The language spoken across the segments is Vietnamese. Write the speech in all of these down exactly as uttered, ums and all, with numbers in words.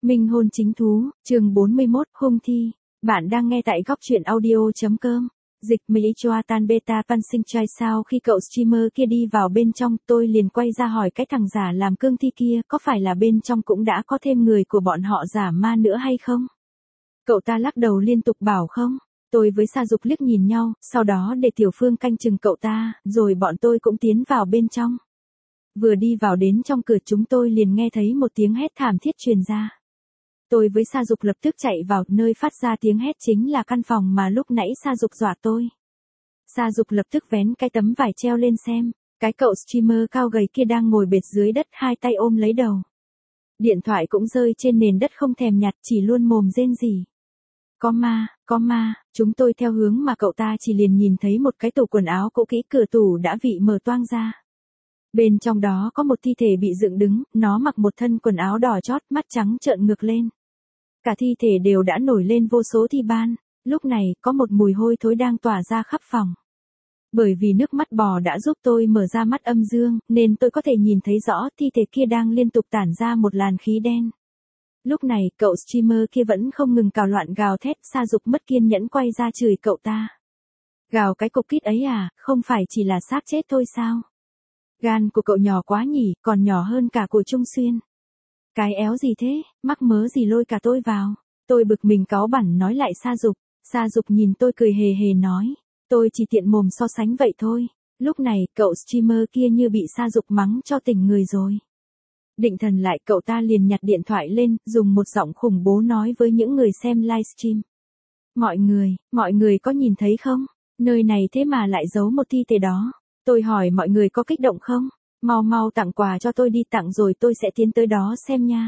Minh hôn chính thú, chương bốn mươi mốt, hung thi. Bạn đang nghe tại góc truyện audio.com. Dịch Mỹ Choatan Beta Pan Sinh Trai. Sau khi cậu streamer kia đi vào bên trong, tôi liền quay ra hỏi cái thằng giả làm cương thi kia có phải là bên trong cũng đã có thêm người của bọn họ giả ma nữa hay không? Cậu ta lắc đầu liên tục bảo không. Tôi với Sa Dục liếc nhìn nhau, sau đó để Tiểu Phương canh chừng cậu ta, rồi bọn tôi cũng tiến vào bên trong. Vừa đi vào đến trong cửa chúng tôi liền nghe thấy một tiếng hét thảm thiết truyền ra. Tôi với Sa Dục lập tức chạy vào, nơi phát ra tiếng hét chính là căn phòng mà lúc nãy Sa Dục dọa tôi. Sa Dục lập tức vén cái tấm vải treo lên xem, cái cậu streamer cao gầy kia đang ngồi bệt dưới đất hai tay ôm lấy đầu. Điện thoại cũng rơi trên nền đất không thèm nhặt, chỉ luôn mồm rên rỉ. Có ma, có ma, chúng tôi theo hướng mà cậu ta chỉ liền nhìn thấy một cái tủ quần áo cũ kỹ, cửa tủ đã bị mở toang ra. Bên trong đó có một thi thể bị dựng đứng, nó mặc một thân quần áo đỏ chót, mắt trắng trợn ngược lên. Cả thi thể đều đã nổi lên vô số thi ban, lúc này có một mùi hôi thối đang tỏa ra khắp phòng. Bởi vì nước mắt bò đã giúp tôi mở ra mắt âm dương, nên tôi có thể nhìn thấy rõ thi thể kia đang liên tục tản ra một làn khí đen. Lúc này, cậu streamer kia vẫn không ngừng cào loạn gào thét. Sa Dục mất kiên nhẫn quay ra chửi cậu ta. Gào cái cục kít ấy à, không phải chỉ là xác chết thôi sao? Gan của cậu nhỏ quá nhỉ, còn nhỏ hơn cả của Trung Xuyên. Cái éo gì thế, mắc mớ gì lôi cả tôi vào. Tôi bực mình cáu bẳn nói lại Sa Dục. Sa Dục nhìn tôi cười hề hề nói. Tôi chỉ tiện mồm so sánh vậy thôi. Lúc này, cậu streamer kia như bị Sa Dục mắng cho tỉnh người rồi. Định thần lại, cậu ta liền nhặt điện thoại lên, dùng một giọng khủng bố nói với những người xem livestream. Mọi người, mọi người có nhìn thấy không? Nơi này thế mà lại giấu một thi thể đó. Tôi hỏi mọi người có kích động không? Mau mau tặng quà cho tôi đi, tặng rồi tôi sẽ tiến tới đó xem nha.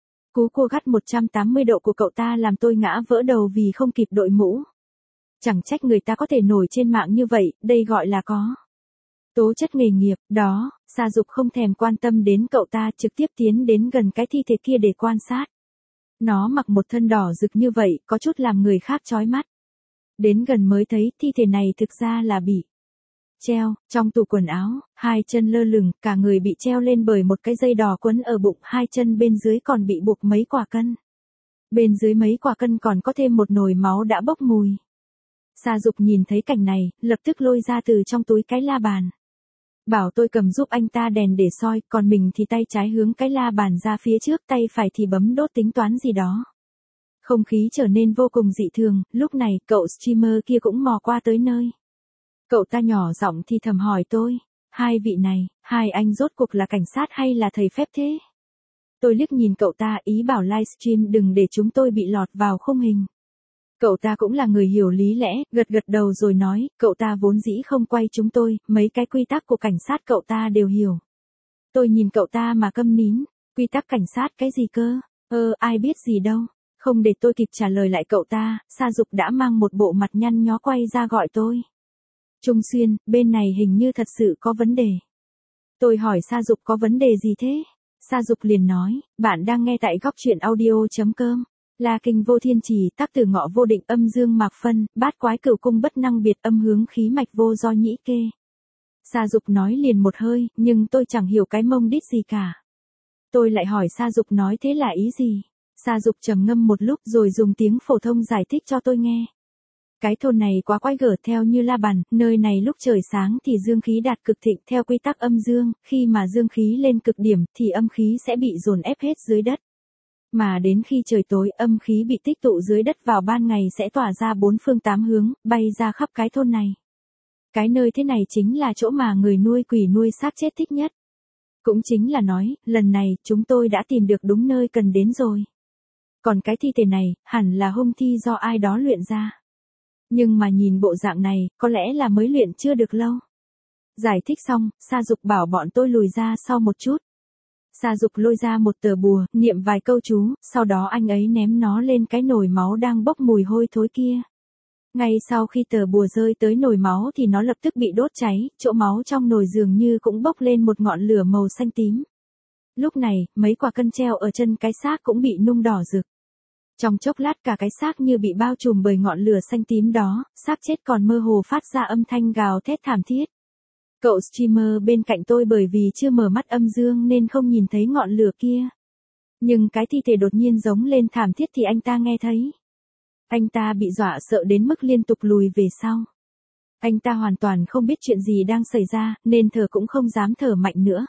Cú cua gắt một trăm tám mươi độ của cậu ta làm tôi ngã vỡ đầu vì không kịp đội mũ. Chẳng trách người ta có thể nổi trên mạng như vậy, đây gọi là có tố chất nghề nghiệp, đó. Sa Dục không thèm quan tâm đến cậu ta, trực tiếp tiến đến gần cái thi thể kia để quan sát. Nó mặc một thân đỏ rực như vậy, có chút làm người khác chói mắt. Đến gần mới thấy thi thể này thực ra là bị treo, trong tủ quần áo, hai chân lơ lửng, cả người bị treo lên bởi một cái dây đỏ quấn ở bụng, hai chân bên dưới còn bị buộc mấy quả cân. Bên dưới mấy quả cân còn có thêm một nồi máu đã bốc mùi. Sa Dục nhìn thấy cảnh này, lập tức lôi ra từ trong túi cái la bàn. Bảo tôi cầm giúp anh ta đèn để soi, còn mình thì tay trái hướng cái la bàn ra phía trước, tay phải thì bấm đốt tính toán gì đó. Không khí trở nên vô cùng dị thường, lúc này, cậu streamer kia cũng mò qua tới nơi. Cậu ta nhỏ giọng thì thầm hỏi tôi, hai vị này, hai anh rốt cuộc là cảnh sát hay là thầy phép thế? Tôi liếc nhìn cậu ta, ý bảo livestream đừng để chúng tôi bị lọt vào khung hình. Cậu ta cũng là người hiểu lý lẽ, gật gật đầu rồi nói, cậu ta vốn dĩ không quay chúng tôi, mấy cái quy tắc của cảnh sát cậu ta đều hiểu. Tôi nhìn cậu ta mà câm nín, quy tắc cảnh sát cái gì cơ? Ơ, ai biết gì đâu. Không để tôi kịp trả lời lại cậu ta, Sa Dục đã mang một bộ mặt nhăn nhó quay ra gọi tôi. Trung Xuyên, bên này hình như thật sự có vấn đề. Tôi hỏi Sa Dục có vấn đề gì thế? Sa Dục liền nói, bạn đang nghe tại góc truyện audio.com. La kinh vô thiên trì, tác từ ngọ vô định, âm dương mạc phân, bát quái cửu cung bất năng biệt, âm hướng khí mạch vô do nhĩ kê. Sa Dục nói liền một hơi, nhưng tôi chẳng hiểu cái mông đít gì cả. Tôi lại hỏi Sa Dục nói thế là ý gì? Sa Dục trầm ngâm một lúc rồi dùng tiếng phổ thông giải thích cho tôi nghe. Cái thôn này quá quái gở, theo như la bàn, nơi này lúc trời sáng thì dương khí đạt cực thịnh theo quy tắc âm dương, khi mà dương khí lên cực điểm thì âm khí sẽ bị dồn ép hết dưới đất. Mà đến khi trời tối, âm khí bị tích tụ dưới đất vào ban ngày sẽ tỏa ra bốn phương tám hướng, bay ra khắp cái thôn này. Cái nơi thế này chính là chỗ mà người nuôi quỷ nuôi xác chết thích nhất. Cũng chính là nói, lần này chúng tôi đã tìm được đúng nơi cần đến rồi. Còn cái thi thể này, hẳn là hung thi do ai đó luyện ra. Nhưng mà nhìn bộ dạng này, có lẽ là mới luyện chưa được lâu. Giải thích xong, Sa Dục bảo bọn tôi lùi ra sau một chút. Sa Dục lôi ra một tờ bùa, niệm vài câu chú, sau đó anh ấy ném nó lên cái nồi máu đang bốc mùi hôi thối kia. Ngay sau khi tờ bùa rơi tới nồi máu thì nó lập tức bị đốt cháy, chỗ máu trong nồi dường như cũng bốc lên một ngọn lửa màu xanh tím. Lúc này, mấy quả cân treo ở chân cái xác cũng bị nung đỏ rực. Trong chốc lát cả cái xác như bị bao trùm bởi ngọn lửa xanh tím đó, xác chết còn mơ hồ phát ra âm thanh gào thét thảm thiết. Cậu streamer bên cạnh tôi bởi vì chưa mở mắt âm dương nên không nhìn thấy ngọn lửa kia. Nhưng cái thi thể đột nhiên giống lên thảm thiết thì anh ta nghe thấy. Anh ta bị dọa sợ đến mức liên tục lùi về sau. Anh ta hoàn toàn không biết chuyện gì đang xảy ra, nên thở cũng không dám thở mạnh nữa.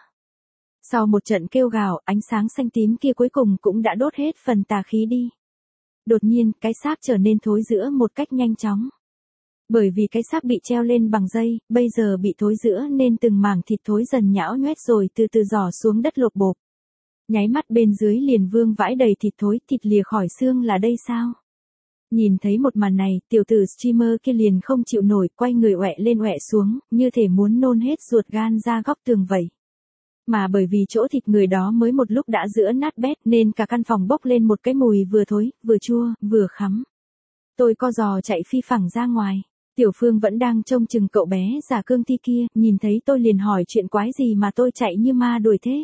Sau một trận kêu gào, ánh sáng xanh tím kia cuối cùng cũng đã đốt hết phần tà khí đi. Đột nhiên, cái xác trở nên thối rữa một cách nhanh chóng. Bởi vì cái xác bị treo lên bằng dây, bây giờ bị thối rữa nên từng mảng thịt thối dần nhão nhoét rồi từ từ rỏ xuống đất lột bộp. Nháy mắt bên dưới liền vương vãi đầy thịt thối, thịt lìa khỏi xương là đây sao? Nhìn thấy một màn này, tiểu tử streamer kia liền không chịu nổi, quay người ọe lên ọe xuống, như thể muốn nôn hết ruột gan ra góc tường vậy. Mà bởi vì chỗ thịt người đó mới một lúc đã rữa nát bét nên cả căn phòng bốc lên một cái mùi vừa thối, vừa chua, vừa khắm. Tôi co giò chạy phi phẳng ra ngoài. Tiểu Phương vẫn đang trông chừng cậu bé giả cương thi kia, nhìn thấy tôi liền hỏi chuyện quái gì mà tôi chạy như ma đuổi thế.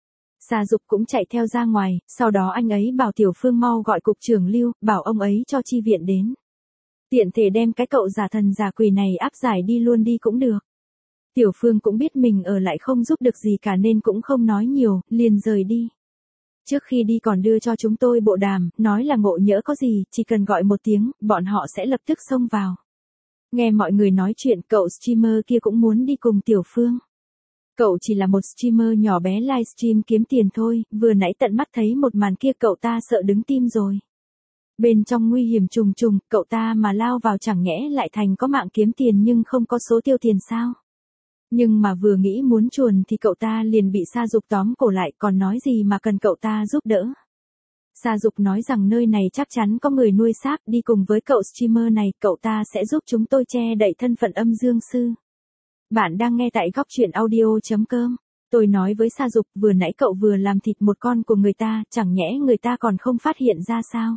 Sa Dục cũng chạy theo ra ngoài, sau đó anh ấy bảo Tiểu Phương mau gọi cục trưởng Lưu, bảo ông ấy cho chi viện đến. Tiện thể đem cái cậu giả thần giả quỷ này áp giải đi luôn đi cũng được. Tiểu Phương cũng biết mình ở lại không giúp được gì cả nên cũng không nói nhiều, liền rời đi. Trước khi đi còn đưa cho chúng tôi bộ đàm, nói là ngộ nhỡ có gì, chỉ cần gọi một tiếng, bọn họ sẽ lập tức xông vào. Nghe mọi người nói chuyện, cậu streamer kia cũng muốn đi cùng Tiểu Phương. Cậu chỉ là một streamer nhỏ bé livestream kiếm tiền thôi, vừa nãy tận mắt thấy một màn kia cậu ta sợ đứng tim rồi. Bên trong nguy hiểm trùng trùng, cậu ta mà lao vào chẳng nhẽ lại thành có mạng kiếm tiền nhưng không có số tiêu tiền sao? Nhưng mà vừa nghĩ muốn chuồn thì cậu ta liền bị Sa Dục tóm cổ lại, còn nói gì mà cần cậu ta giúp đỡ. Sa Dục nói rằng nơi này chắc chắn có người nuôi xác, đi cùng với cậu streamer này, cậu ta sẽ giúp chúng tôi che đậy thân phận âm dương sư. Bạn đang nghe tại góc truyện audio chấm com. Tôi nói với Sa Dục, vừa nãy cậu vừa làm thịt một con của người ta, chẳng nhẽ người ta còn không phát hiện ra sao?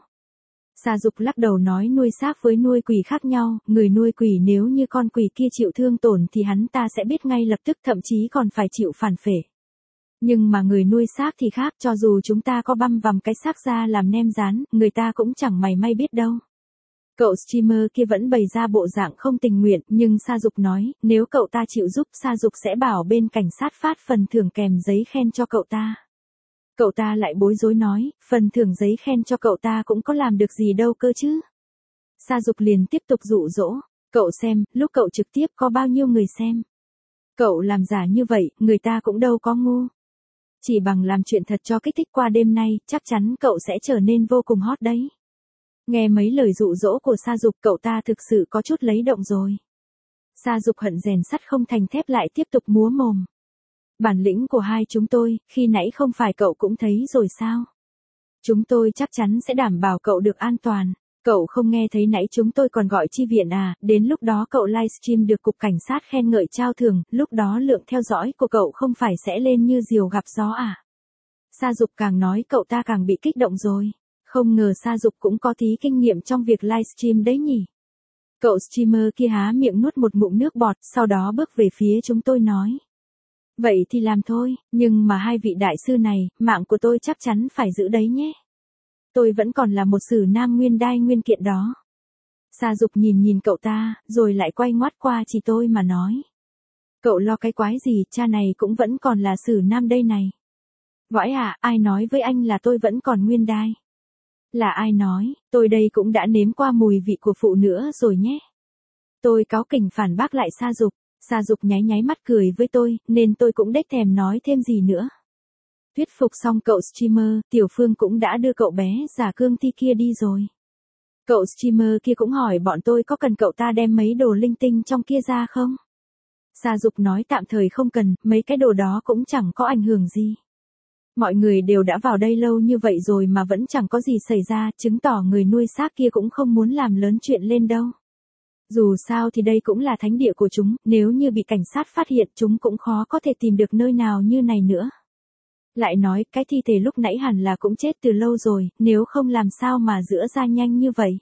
Sa Dục lắc đầu nói nuôi xác với nuôi quỷ khác nhau, người nuôi quỷ nếu như con quỷ kia chịu thương tổn thì hắn ta sẽ biết ngay lập tức, thậm chí còn phải chịu phản phệ. Nhưng mà người nuôi xác thì khác, cho dù chúng ta có băm vằm cái xác ra làm nem rán, người ta cũng chẳng mày may biết đâu. Cậu streamer kia vẫn bày ra bộ dạng không tình nguyện, nhưng Sa Dục nói, nếu cậu ta chịu giúp, Sa Dục sẽ bảo bên cảnh sát phát phần thưởng kèm giấy khen cho cậu ta. Cậu ta lại bối rối nói, phần thưởng giấy khen cho cậu ta cũng có làm được gì đâu cơ chứ. Sa Dục liền tiếp tục dụ dỗ, cậu xem, lúc cậu trực tiếp có bao nhiêu người xem. Cậu làm giả như vậy, người ta cũng đâu có ngu. Chỉ bằng làm chuyện thật cho kích thích qua đêm nay, chắc chắn cậu sẽ trở nên vô cùng hot đấy. Nghe mấy lời dụ dỗ của Sa Dục, cậu ta thực sự có chút lấy động rồi. Sa Dục hận rèn sắt không thành thép lại tiếp tục múa mồm. Bản lĩnh của hai chúng tôi, khi nãy không phải cậu cũng thấy rồi sao? Chúng tôi chắc chắn sẽ đảm bảo cậu được an toàn. Cậu không nghe thấy nãy chúng tôi còn gọi chi viện à, đến lúc đó cậu livestream được cục cảnh sát khen ngợi trao thưởng, lúc đó lượng theo dõi của cậu không phải sẽ lên như diều gặp gió à? Sa Dục càng nói cậu ta càng bị kích động rồi. Không ngờ Sa Dục cũng có tí kinh nghiệm trong việc livestream đấy nhỉ. Cậu streamer kia há miệng nuốt một ngụm nước bọt, sau đó bước về phía chúng tôi nói. Vậy thì làm thôi, nhưng mà hai vị đại sư này, mạng của tôi chắc chắn phải giữ đấy nhé. Tôi vẫn còn là một sử nam nguyên đai nguyên kiện đó. Sa Dục nhìn nhìn cậu ta, rồi lại quay ngoắt qua chỉ tôi mà nói. Cậu lo cái quái gì, cha này cũng vẫn còn là sử nam đây này. Või à, ai nói với anh là tôi vẫn còn nguyên đai? Là ai nói, tôi đây cũng đã nếm qua mùi vị của phụ nữa rồi nhé. Tôi cáu kỉnh phản bác lại Sa Dục. Sa Dục nháy nháy mắt cười với tôi, nên tôi cũng đếch thèm nói thêm gì nữa. Thuyết phục xong cậu streamer, Tiểu Phương cũng đã đưa cậu bé giả cương thi kia đi rồi. Cậu streamer kia cũng hỏi bọn tôi có cần cậu ta đem mấy đồ linh tinh trong kia ra không? Sa Dục nói tạm thời không cần, mấy cái đồ đó cũng chẳng có ảnh hưởng gì. Mọi người đều đã vào đây lâu như vậy rồi mà vẫn chẳng có gì xảy ra, chứng tỏ người nuôi xác kia cũng không muốn làm lớn chuyện lên đâu. Dù sao thì đây cũng là thánh địa của chúng, nếu như bị cảnh sát phát hiện chúng cũng khó có thể tìm được nơi nào như này nữa. Lại nói, cái thi thể lúc nãy hẳn là cũng chết từ lâu rồi, nếu không làm sao mà rữa ra nhanh như vậy.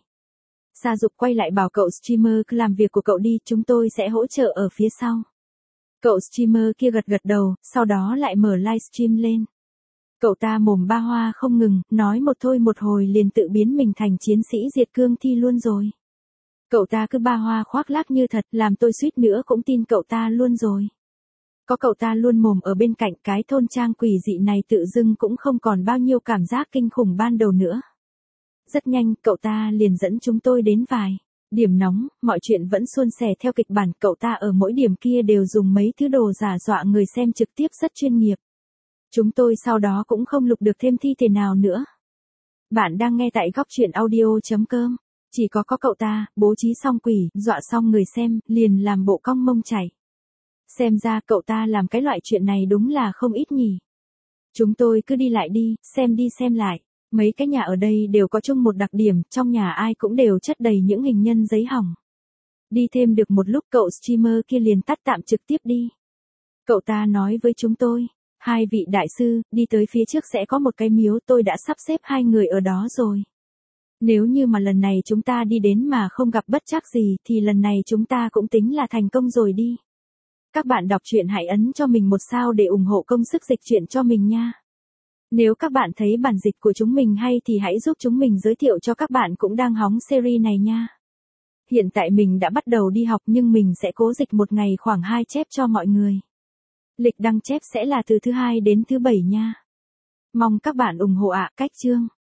Sa Dục quay lại bảo cậu streamer cứ làm việc của cậu đi, chúng tôi sẽ hỗ trợ ở phía sau. Cậu streamer kia gật gật đầu, sau đó lại mở livestream lên. Cậu ta mồm ba hoa không ngừng, nói một thôi một hồi liền tự biến mình thành chiến sĩ diệt cương thi luôn rồi. Cậu ta cứ ba hoa khoác lác như thật, làm tôi suýt nữa cũng tin cậu ta luôn rồi. Có cậu ta luôn mồm ở bên cạnh, cái thôn trang quỷ dị này tự dưng cũng không còn bao nhiêu cảm giác kinh khủng ban đầu nữa. Rất nhanh, cậu ta liền dẫn chúng tôi đến vài điểm nóng, mọi chuyện vẫn suôn sẻ theo kịch bản, cậu ta ở mỗi điểm kia đều dùng mấy thứ đồ giả dọa người xem trực tiếp rất chuyên nghiệp. Chúng tôi sau đó cũng không lục được thêm thi thể nào nữa. Bạn đang nghe tại góc truyện audio chấm com. Chỉ có có cậu ta, bố trí xong quỷ, dọa xong người xem, liền làm bộ cong mông chảy. Xem ra cậu ta làm cái loại chuyện này đúng là không ít nhỉ. Chúng tôi cứ đi lại đi, xem đi xem lại. Mấy cái nhà ở đây đều có chung một đặc điểm, trong nhà ai cũng đều chất đầy những hình nhân giấy hỏng. Đi thêm được một lúc cậu streamer kia liền tắt tạm trực tiếp đi. Cậu ta nói với chúng tôi, hai vị đại sư, đi tới phía trước sẽ có một cái miếu, tôi đã sắp xếp hai người ở đó rồi. Nếu như mà lần này chúng ta đi đến mà không gặp bất trắc gì thì lần này chúng ta cũng tính là thành công rồi đi. Các bạn đọc truyện hãy ấn cho mình một sao để ủng hộ công sức dịch truyện cho mình nha. Nếu các bạn thấy bản dịch của chúng mình hay thì hãy giúp chúng mình giới thiệu cho các bạn cũng đang hóng series này nha. Hiện tại mình đã bắt đầu đi học nhưng mình sẽ cố dịch một ngày khoảng hai chép cho mọi người. Lịch đăng chép sẽ là từ thứ hai đến thứ bảy nha. Mong các bạn ủng hộ ạ. Cách chương